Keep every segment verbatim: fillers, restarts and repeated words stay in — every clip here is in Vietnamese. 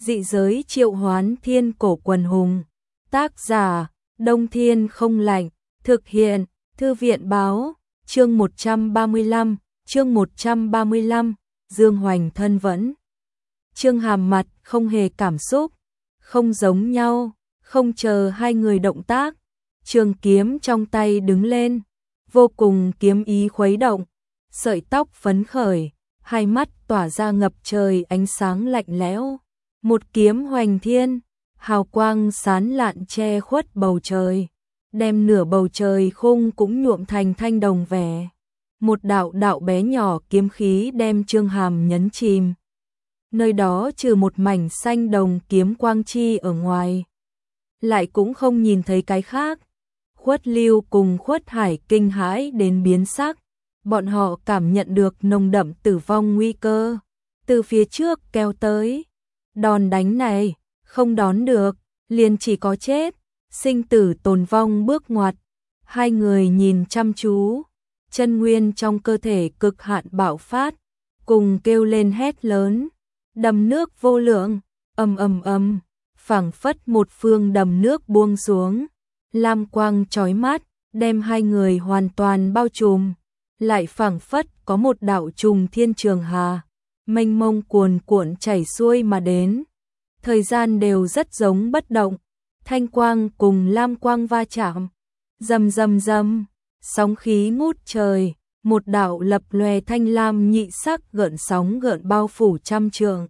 Dị giới triệu hoán thiên cổ quần hùng. Tác giả, Đông Thiên không lạnh. Thực hiện, Thư viện báo. Chương một trăm ba mươi lăm, chương một trăm ba mươi lăm, Dương Hoành thân vẫn. Trương Hàm mặt không hề cảm xúc, không giống nhau, không chờ hai người động tác. Trường kiếm trong tay đứng lên, vô cùng kiếm ý khuấy động, sợi tóc phấn khởi, hai mắt tỏa ra ngập trời ánh sáng lạnh lẽo. Một kiếm hoành thiên, hào quang sáng lạn che khuất bầu trời, đem nửa bầu trời khung cũng nhuộm thành thanh đồng vẻ. Một đạo đạo bé nhỏ kiếm khí đem Trương Hàm nhấn chìm. Nơi đó trừ một mảnh xanh đồng kiếm quang chi ở ngoài, lại cũng không nhìn thấy cái khác. Khuất Lưu cùng Khuất Hải kinh hãi đến biến sắc, bọn họ cảm nhận được nồng đậm tử vong nguy cơ từ phía trước kéo tới. Đòn đánh này không đón được, liền chỉ có chết, sinh tử tồn vong bước ngoặt. Hai người nhìn chăm chú, chân nguyên trong cơ thể cực hạn bạo phát, cùng kêu lên hét lớn. Đầm nước vô lượng, ầm ầm ầm, phảng phất một phương đầm nước buông xuống, lam quang chói mắt, đem hai người hoàn toàn bao trùm, lại phảng phất có một đạo trùng thiên trường hà, mênh mông cuồn cuộn chảy xuôi mà đến. Thời gian đều rất giống bất động, thanh quang cùng lam quang va chạm, rầm rầm rầm, sóng khí ngút trời. Một đạo lập lòe thanh lam nhị sắc gợn sóng gợn bao phủ trăm trượng.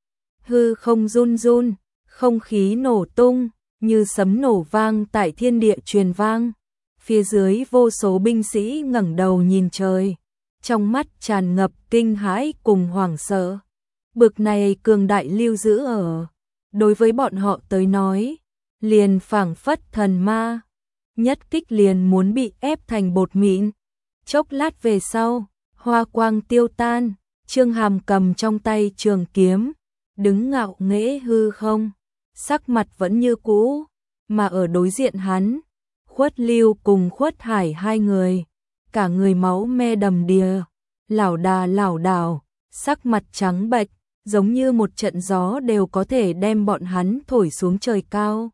Hư không run run, không khí nổ tung, như sấm nổ vang tại thiên địa truyền vang. Phía dưới vô số binh sĩ ngẩng đầu nhìn trời, trong mắt tràn ngập kinh hãi cùng hoảng sợ. Bực này cường đại lưu giữ ở, đối với bọn họ tới nói, liền phảng phất thần ma, nhất kích liền muốn bị ép thành bột mịn. Chốc lát về sau, hoa quang tiêu tan, Trương Hàm cầm trong tay trường kiếm, đứng ngạo nghễ hư không, sắc mặt vẫn như cũ, mà ở đối diện hắn, Khuất Lưu cùng Khuất Hải hai người, cả người máu me đầm đìa, lảo đà lảo đảo, sắc mặt trắng bệch, giống như một trận gió đều có thể đem bọn hắn thổi xuống trời cao.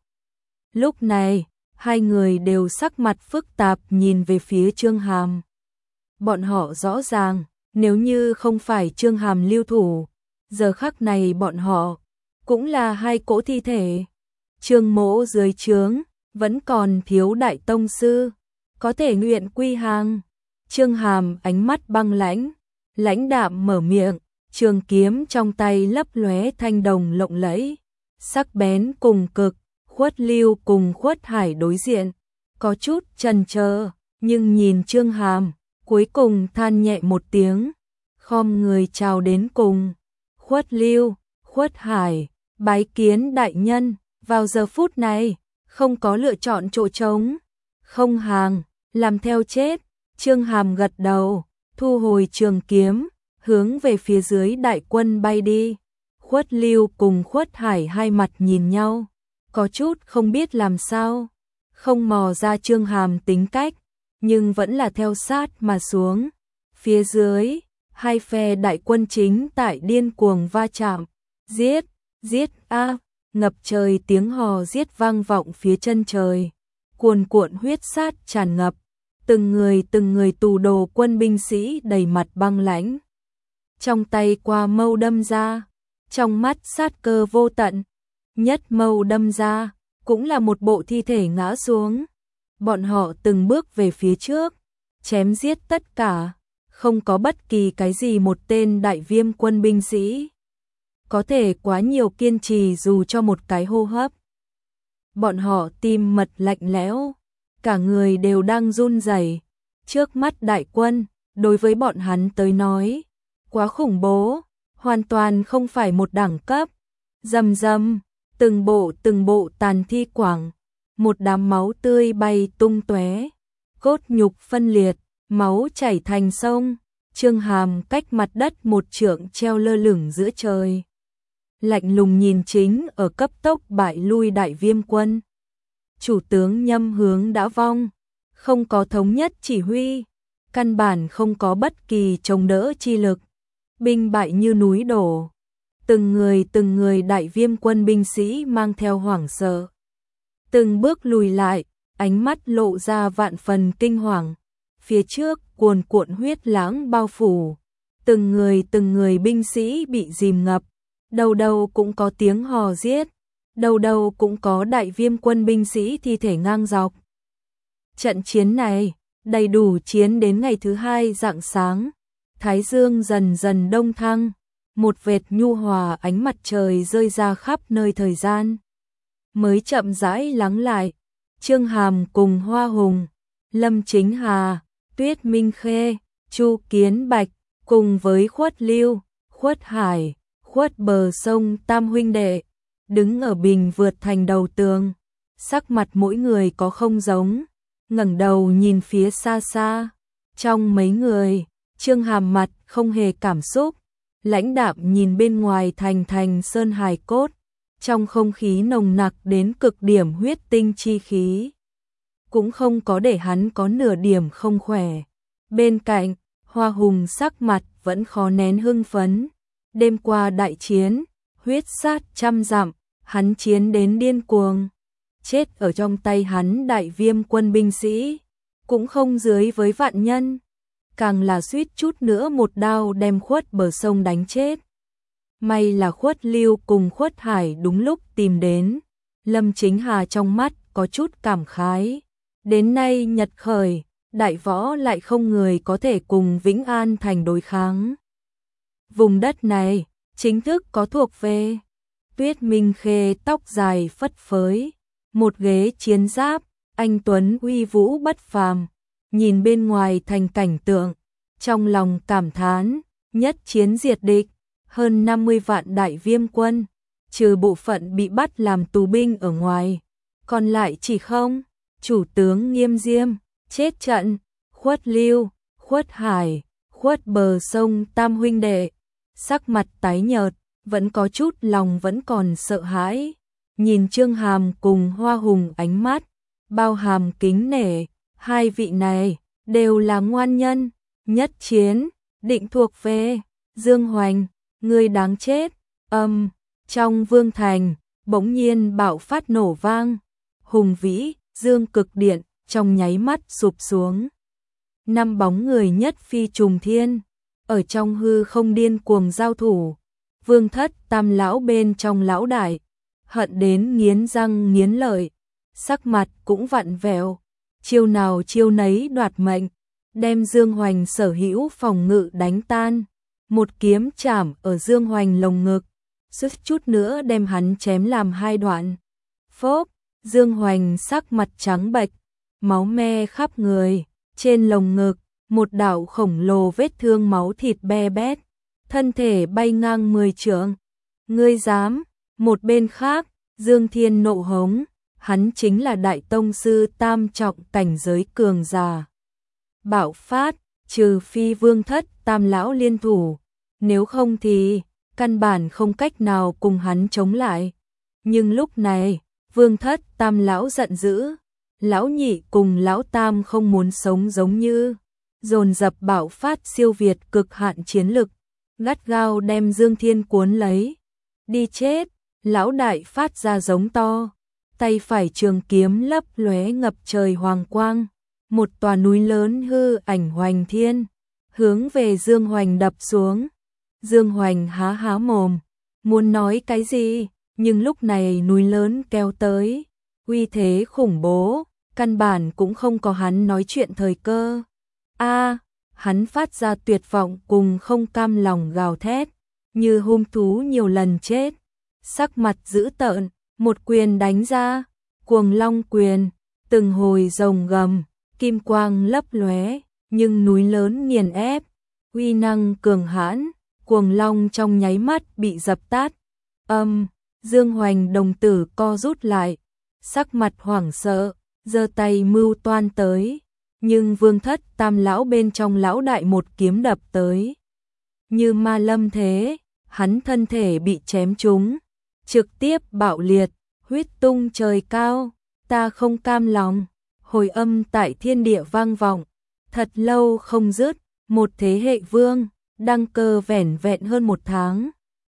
Lúc này, hai người đều sắc mặt phức tạp nhìn về phía Trương Hàm. Bọn họ rõ ràng, nếu như không phải Trương Hàm lưu thủ, giờ khắc này bọn họ cũng là hai cỗ thi thể. Trương Mỗ dưới trướng vẫn còn thiếu đại tông sư, có thể nguyện quy hàng. Trương Hàm ánh mắt băng lãnh, lãnh đạm mở miệng, trường kiếm trong tay lấp lóe thanh đồng lộng lẫy, sắc bén cùng cực. Khuất Lưu cùng Khuất Hải đối diện, có chút chần chờ, nhưng nhìn Trương Hàm, cuối cùng than nhẹ một tiếng, khom người chào đến cùng. Khuất Lưu, Khuất Hải, bái kiến đại nhân. Vào giờ phút này, không có lựa chọn chỗ trống, không hàng, làm theo chết. Trương Hàm gật đầu, thu hồi trường kiếm, hướng về phía dưới đại quân bay đi. Khuất Lưu cùng Khuất Hải hai mặt nhìn nhau, có chút không biết làm sao, không mò ra Trương Hàm tính cách, nhưng vẫn là theo sát mà xuống. Phía dưới, hai phe đại quân chính tại điên cuồng va chạm, giết, giết a, ngập trời tiếng hò giết vang vọng phía chân trời, cuồn cuộn huyết sát tràn ngập, từng người từng người tù đồ quân binh sĩ đầy mặt băng lãnh, trong tay qua mâu đâm ra, trong mắt sát cơ vô tận, nhất mâu đâm ra, cũng là một bộ thi thể ngã xuống. Bọn họ từng bước về phía trước, chém giết tất cả, không có bất kỳ cái gì một tên đại viêm quân binh sĩ có thể quá nhiều kiên trì dù cho một cái hô hấp. Bọn họ tim mật lạnh lẽo, cả người đều đang run rẩy. Trước mắt đại quân, đối với bọn hắn tới nói, quá khủng bố, hoàn toàn không phải một đẳng cấp. Rầm rầm, từng bộ từng bộ tàn thi quảng, một đám máu tươi bay tung tóe, cốt nhục phân liệt, máu chảy thành sông. Trương Hàm cách mặt đất một trượng treo lơ lửng giữa trời, lạnh lùng nhìn chính ở cấp tốc bại lui đại viêm quân. Chủ tướng Nhâm Hướng đã vong, không có thống nhất chỉ huy, căn bản không có bất kỳ chống đỡ chi lực, binh bại như núi đổ. từng người từng người Đại Viêm quân binh sĩ mang theo hoảng sợ. Từng bước lùi lại, ánh mắt lộ ra vạn phần kinh hoàng. Phía trước cuồn cuộn huyết lãng bao phủ, từng người từng người binh sĩ bị dìm ngập, đầu đầu cũng có tiếng hò giết, đầu đầu cũng có Đại Viêm quân binh sĩ thi thể ngang dọc. Trận chiến này đầy đủ chiến đến ngày thứ hai rạng sáng, thái dương dần dần đông thăng, một vệt nhu hòa ánh mặt trời rơi ra khắp nơi thời gian. Mới chậm rãi lắng lại, Chương Hàm cùng Hoa Hùng, Lâm Chính Hà, Tuyết Minh Khê, Chu Kiến Bạch, cùng với Khuất Lưu, Khuất Hải, Khuất Bờ Sông tam huynh đệ, đứng ở bình vượt thành đầu tường, sắc mặt mỗi người có không giống, ngẩng đầu nhìn phía xa xa. Trong mấy người, Chương Hàm mặt không hề cảm xúc, lãnh đạm nhìn bên ngoài thành thành sơn hài cốt, trong không khí nồng nặc đến cực điểm huyết tinh chi khí. Cũng không có để hắn có nửa điểm không khỏe. Bên cạnh, Hoa Hùng sắc mặt vẫn khó nén hưng phấn. Đêm qua đại chiến, huyết sát trăm dặm, hắn chiến đến điên cuồng. Chết ở trong tay hắn Đại Viêm quân binh sĩ, cũng không dưới với vạn nhân. Càng là suýt chút nữa một đao đem Khuất Bờ Sông đánh chết. May là Khuất Lưu cùng Khuất Hải đúng lúc tìm đến. Lâm Chính Hà trong mắt có chút cảm khái. Đến nay Nhật khởi, đại võ lại không người có thể cùng Vĩnh An thành đối kháng. Vùng đất này chính thức có thuộc về. Tuyết Minh Khê tóc dài phất phới, một ghế chiến giáp, anh tuấn uy vũ bất phàm, nhìn bên ngoài thành cảnh tượng, trong lòng cảm thán, nhất chiến diệt địch, hơn năm mươi vạn Đại Viêm quân, trừ bộ phận bị bắt làm tù binh ở ngoài, còn lại chỉ không. Chủ tướng Nghiêm Diêm chết trận, Khuất Lưu, Khuất Hải, Khuất Bờ Sông tam huynh đệ, sắc mặt tái nhợt, vẫn có chút lòng vẫn còn sợ hãi, nhìn Chương Hàm cùng Hoa Hùng ánh mắt bao hàm kính nể, hai vị này đều là ngoan nhân, nhất chiến định thuộc về. Dương Hoành, ngươi đáng chết. Âm, trong vương thành bỗng nhiên bạo phát nổ vang, hùng vĩ dương cực điện trong nháy mắt sụp xuống. Năm bóng người nhất phi trùng thiên, ở trong hư không điên cuồng giao thủ. Vương Thất Tam lão bên trong lão đại, hận đến nghiến răng nghiến lợi, sắc mặt cũng vặn vẹo, chiêu nào chiêu nấy đoạt mệnh, đem Dương Hoành sở hữu phòng ngự đánh tan. Một kiếm chảm ở Dương Hoành lồng ngực, suýt chút nữa đem hắn chém làm hai đoạn. Phốp, Dương Hoành sắc mặt trắng bệch, máu me khắp người, trên lồng ngực, một đạo khổng lồ vết thương máu thịt be bét, thân thể bay ngang mười trượng. Ngươi dám? Một bên khác, Dương Thiên nộ hống, hắn chính là đại tông sư tam trọng cảnh giới cường giả. Bạo phát, trừ phi Vương Thất Tam lão liên thủ, nếu không thì căn bản không cách nào cùng hắn chống lại. Nhưng lúc này, Vương Thất Tam lão giận dữ, lão nhị cùng lão tam không muốn sống giống như, dồn dập bạo phát siêu việt cực hạn chiến lực, gắt gao đem Dương Thiên cuốn lấy. Đi chết, lão đại phát ra giống to, tay phải trường kiếm lấp lóe ngập trời hoàng quang, một tòa núi lớn hư ảnh hoành thiên, hướng về Dương Hoành đập xuống. Dương Hoành há há mồm, muốn nói cái gì, nhưng lúc này núi lớn kéo tới, uy thế khủng bố, căn bản cũng không có hắn nói chuyện thời cơ. A, hắn phát ra tuyệt vọng cùng không cam lòng gào thét, như hung thú nhiều lần chết, sắc mặt dữ tợn, một quyền đánh ra, Cuồng Long quyền, từng hồi rồng gầm, kim quang lấp lóe, nhưng núi lớn nghiền ép, uy năng cường hãn, Cuồng Long trong nháy mắt bị dập tắt. Âm, Dương Hoành đồng tử co rút lại, sắc mặt hoảng sợ, giơ tay mưu toan tới, nhưng Vương Thất Tam lão bên trong lão đại một kiếm đập tới. Như ma lâm thế, hắn thân thể bị chém trúng, trực tiếp bạo liệt, huyết tung trời cao, ta không cam lòng, hồi âm tại thiên địa vang vọng, thật lâu không dứt, một thế hệ vương, đăng cơ vẻn vẹn hơn một tháng,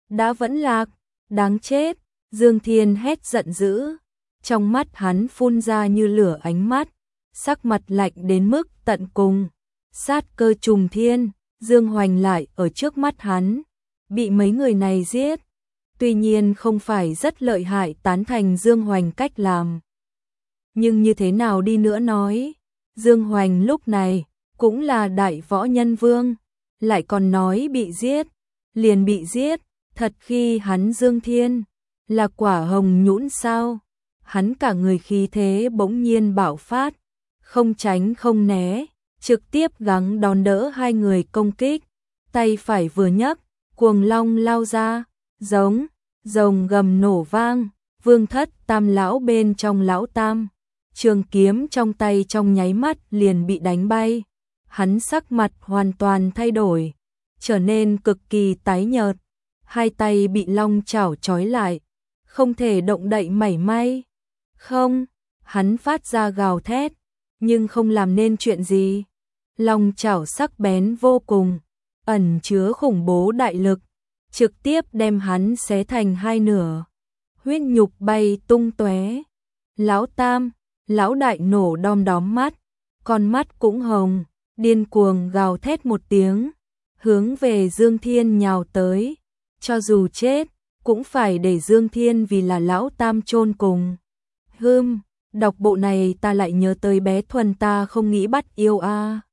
đã vẫn lạc, đáng chết, Dương Thiên hét giận dữ, trong mắt hắn phun ra như lửa ánh mắt, sắc mặt lạnh đến mức tận cùng, sát cơ trùng thiên, Dương Hoành lại ở trước mắt hắn, bị mấy người này giết, tuy nhiên không phải rất lợi hại tán thành Dương Hoành cách làm. Nhưng như thế nào đi nữa nói, Dương Hoành lúc này cũng là đại võ nhân vương, lại còn nói bị giết, liền bị giết, thật khi hắn Dương Thiên là quả hồng nhũn sao? Hắn cả người khí thế bỗng nhiên bạo phát, không tránh không né, trực tiếp gắng đón đỡ hai người công kích, tay phải vừa nhấc, cuồng long lao ra, giống rồng gầm nổ vang, Vương Thất Tam lão bên trong lão tam, trường kiếm trong tay trong nháy mắt liền bị đánh bay. Hắn sắc mặt hoàn toàn thay đổi, trở nên cực kỳ tái nhợt, hai tay bị long chảo trói lại, không thể động đậy mảy may. Không, hắn phát ra gào thét, nhưng không làm nên chuyện gì. Long chảo sắc bén vô cùng, ẩn chứa khủng bố đại lực, trực tiếp đem hắn xé thành hai nửa, huyết nhục bay tung tóe. Lão Tam, lão đại nổ đom đóm mắt, con mắt cũng hồng, điên cuồng gào thét một tiếng, hướng về Dương Thiên nhào tới, cho dù chết, cũng phải để Dương Thiên vì là lão Tam chôn cùng. Hừm, đọc bộ này ta lại nhớ tới bé Thuần ta không nghĩ bắt yêu a. À.